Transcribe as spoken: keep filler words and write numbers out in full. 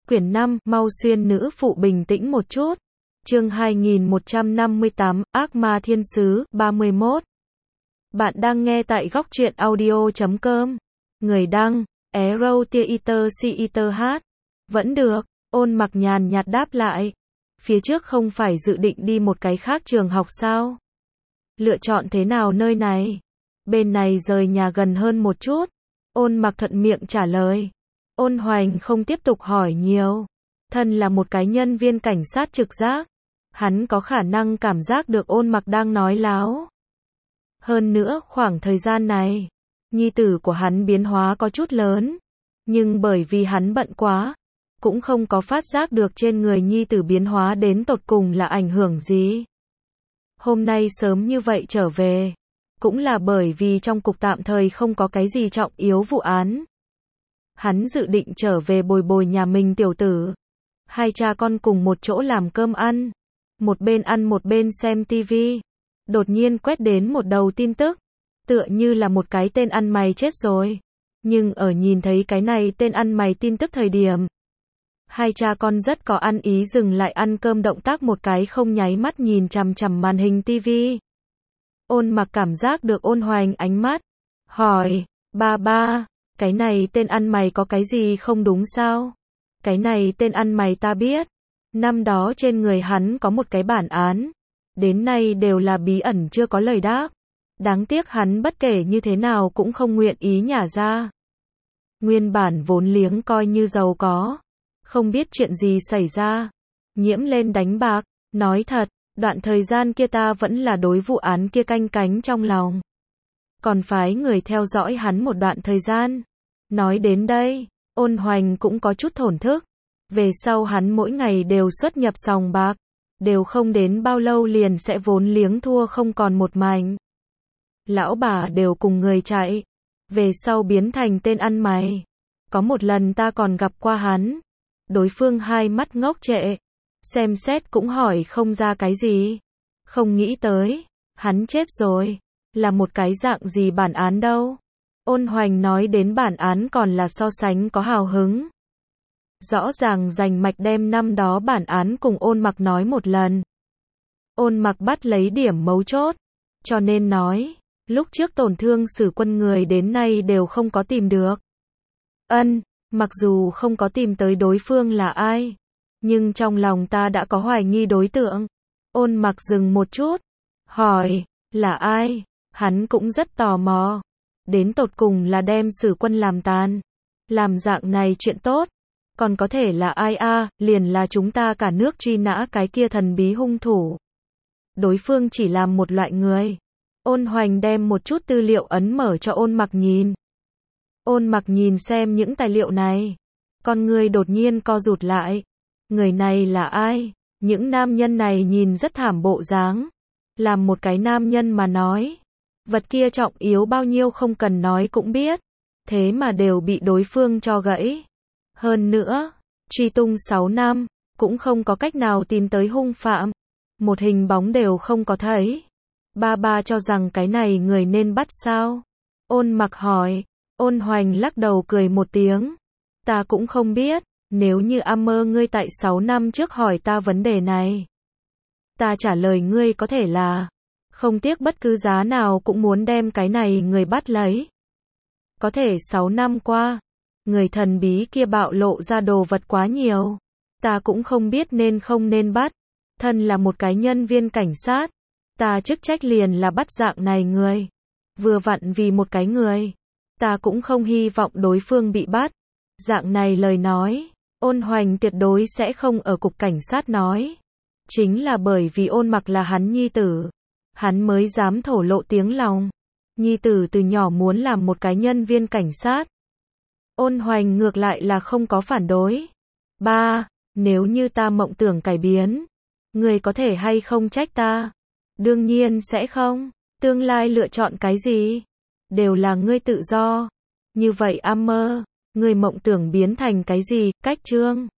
Quyển năm, mau xuyên nữ phụ bình tĩnh một chút. Chương hai nghìn một trăm năm mươi tám, Ác ma thiên sứ, ba mươi mốt. Bạn đang nghe tại góc truyện audio chấm com. Người đăng, Arrow Theater Theater hát. Vẫn được, Ôn Mặc nhàn nhạt đáp lại. Phía trước không phải dự định đi một cái khác trường học sao? Lựa chọn thế nào nơi này? Bên này rời nhà gần hơn một chút. Ôn Mặc thuận miệng trả lời. Ôn Hoành không tiếp tục hỏi nhiều. Thân là một cái nhân viên cảnh sát trực giác, hắn có khả năng cảm giác được Ôn Mặc đang nói láo. Hơn nữa, khoảng thời gian này, nhi tử của hắn biến hóa có chút lớn, nhưng bởi vì hắn bận quá, cũng không có phát giác được trên người nhi tử biến hóa đến tột cùng là ảnh hưởng gì. Hôm nay sớm như vậy trở về, cũng là bởi vì trong cục tạm thời không có cái gì trọng yếu vụ án. Hắn dự định trở về bồi bồi nhà mình tiểu tử. Hai cha con cùng một chỗ làm cơm ăn. Một bên ăn một bên xem tivi. Đột nhiên quét đến một đầu tin tức. Tựa như là một cái tên ăn mày chết rồi. Nhưng ở nhìn thấy cái này tên ăn mày tin tức thời điểm, hai cha con rất có ăn ý dừng lại ăn cơm, động tác một cái không nháy mắt nhìn chằm chằm màn hình tivi. Ôn Mặc cảm giác được Ôn Hoành ánh mắt. Hỏi, ba ba, cái này tên ăn mày có cái gì không đúng sao? Cái này tên ăn mày ta biết. Năm đó trên người hắn có một cái bản án. Đến nay đều là bí ẩn chưa có lời đáp. Đáng tiếc hắn bất kể như thế nào cũng không nguyện ý nhả ra. Nguyên bản vốn liếng coi như giàu có. Không biết chuyện gì xảy ra. Nhiễm lên đánh bạc. Nói thật, đoạn thời gian kia ta vẫn là đối vụ án kia canh cánh trong lòng. Còn phái người theo dõi hắn một đoạn thời gian. Nói đến đây, Ôn Hoành cũng có chút thổn thức. Về sau hắn mỗi ngày đều xuất nhập sòng bạc, đều không đến bao lâu liền sẽ vốn liếng thua không còn một mảnh. Lão bà đều cùng người chạy, về sau biến thành tên ăn mày. Có một lần ta còn gặp qua hắn, đối phương hai mắt ngốc trệ, xem xét cũng hỏi không ra cái gì. Không nghĩ tới, hắn chết rồi, là một cái dạng gì bản án đâu. Ôn Hoành nói đến bản án còn là so sánh có hào hứng. Rõ ràng rành mạch đem năm đó bản án cùng Ôn Mặc nói một lần. Ôn Mặc bắt lấy điểm mấu chốt, cho nên nói, lúc trước tổn thương Sử Quân người đến nay đều không có tìm được. Ân, mặc dù không có tìm tới đối phương là ai, nhưng trong lòng ta đã có hoài nghi đối tượng. Ôn Mặc dừng một chút, hỏi, là ai? Hắn cũng rất tò mò. Đến tột cùng là đem Sử Quân làm tàn. Làm dạng này chuyện tốt. Còn có thể là ai a? À, liền là chúng ta cả nước truy nã cái kia thần bí hung thủ. Đối phương chỉ làm một loại người. Ôn Hoành đem một chút tư liệu ấn mở cho Ôn Mặc nhìn. Ôn Mặc nhìn xem những tài liệu này. Con người đột nhiên co rụt lại. Người này là ai? Những nam nhân này nhìn rất thảm bộ dáng. Làm một cái nam nhân mà nói. Vật kia trọng yếu bao nhiêu không cần nói cũng biết. Thế mà đều bị đối phương cho gãy. Hơn nữa, truy tung sáu năm, cũng không có cách nào tìm tới hung phạm. Một hình bóng đều không có thấy. Ba ba cho rằng cái này người nên bắt sao? Ôn Mặc hỏi. Ôn Hoành lắc đầu cười một tiếng. Ta cũng không biết, nếu như A Mơ ngươi tại sáu năm trước hỏi ta vấn đề này. Ta trả lời ngươi có thể là không tiếc bất cứ giá nào cũng muốn đem cái này người bắt lấy. Có thể sáu năm qua, người thần bí kia bạo lộ ra đồ vật quá nhiều. Ta cũng không biết nên không nên bắt. Thân là một cái nhân viên cảnh sát, ta chức trách liền là bắt dạng này người. Vừa vặn vì một cái người, ta cũng không hy vọng đối phương bị bắt. Dạng này lời nói, Ôn Hoành tuyệt đối sẽ không ở cục cảnh sát nói. Chính là bởi vì Ôn Mặc là hắn nhi tử, hắn mới dám thổ lộ tiếng lòng. Nhi tử từ nhỏ muốn làm một cái nhân viên cảnh sát. Ôn Hoành ngược lại là không có phản đối. Ba, nếu như ta mộng tưởng cải biến, người có thể hay không trách ta? Đương nhiên sẽ không. Tương lai lựa chọn cái gì? Đều là ngươi tự do. Như vậy A Mơ, người mộng tưởng biến thành cái gì? Cách chương